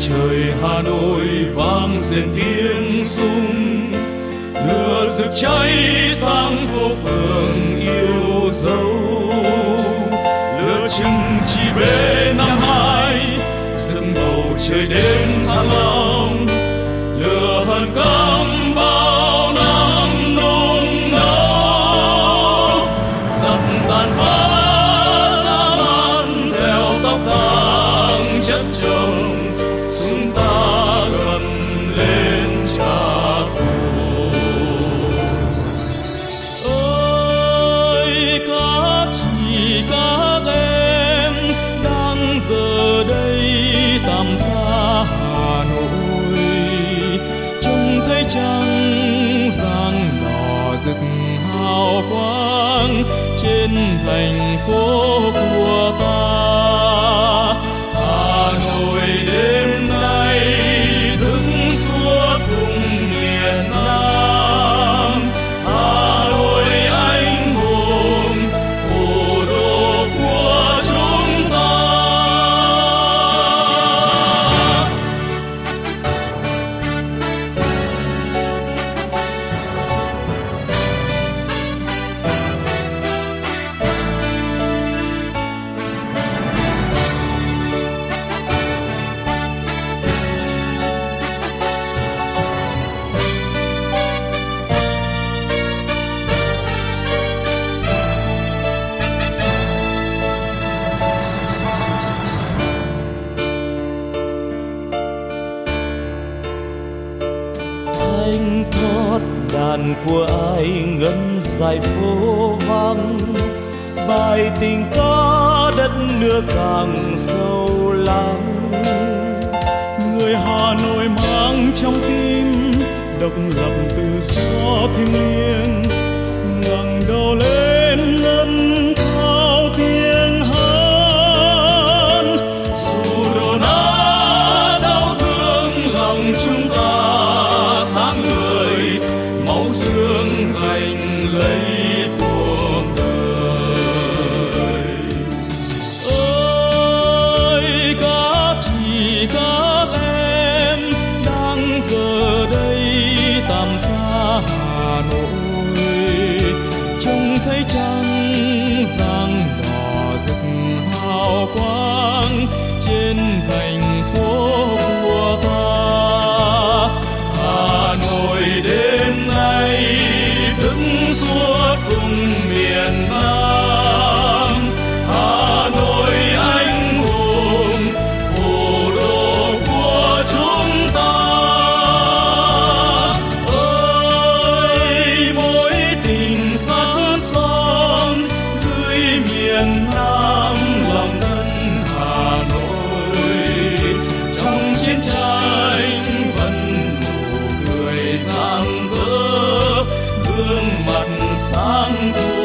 trời Hà Nội vang rền tiếng súng, lửa rực cháy sang phố phường yêu dấu. Lửa chừng chỉ B52 dừng bầu trời đêm Thăng Long, lửa hờn căm bao năm nung nấu. Dập tàn phá dã man gieo tóc tàng chất chồng, chúng ta gần lên trả thù. Ơi các chị các em đang giờ đây tạm xa Hà Nội, trông thấy trăng giăng đỏ rực hào quang trên thành phố của ta. Hà Nội đêm nay thức suốt cùng miền Nam, Hà Nội anh hùng thủ đô của chúng ta. Thanh thoát đàn của ai ngân dài phố vắng, bài tình ca đất nước càng sâu lắng. Người Hà Nội mang trong tim độc lập tự do thiêng liêng, ngẩng đầu lên ngân cao tiếng hát. Dù đổ nát đau thương lòng chúng ta sáng ngời, máu xương giành lấy cuộc đời. Ơi các chị các em đang giờ đây tạm xa Hà Nội, trông thấy trăng giăng đỏ rực hào quang trên thành phố của ta. Hà Nội đêm nay thức suốt cùng miền Nam, Hà Nội anh hùng thủ đô của chúng ta. Ơi mối tình sắt son gửi miền Nam lòng dân Hà Nội, trong chiến tranh vẫn nụ cười rạng rỡ, gương mặt sáng tươi.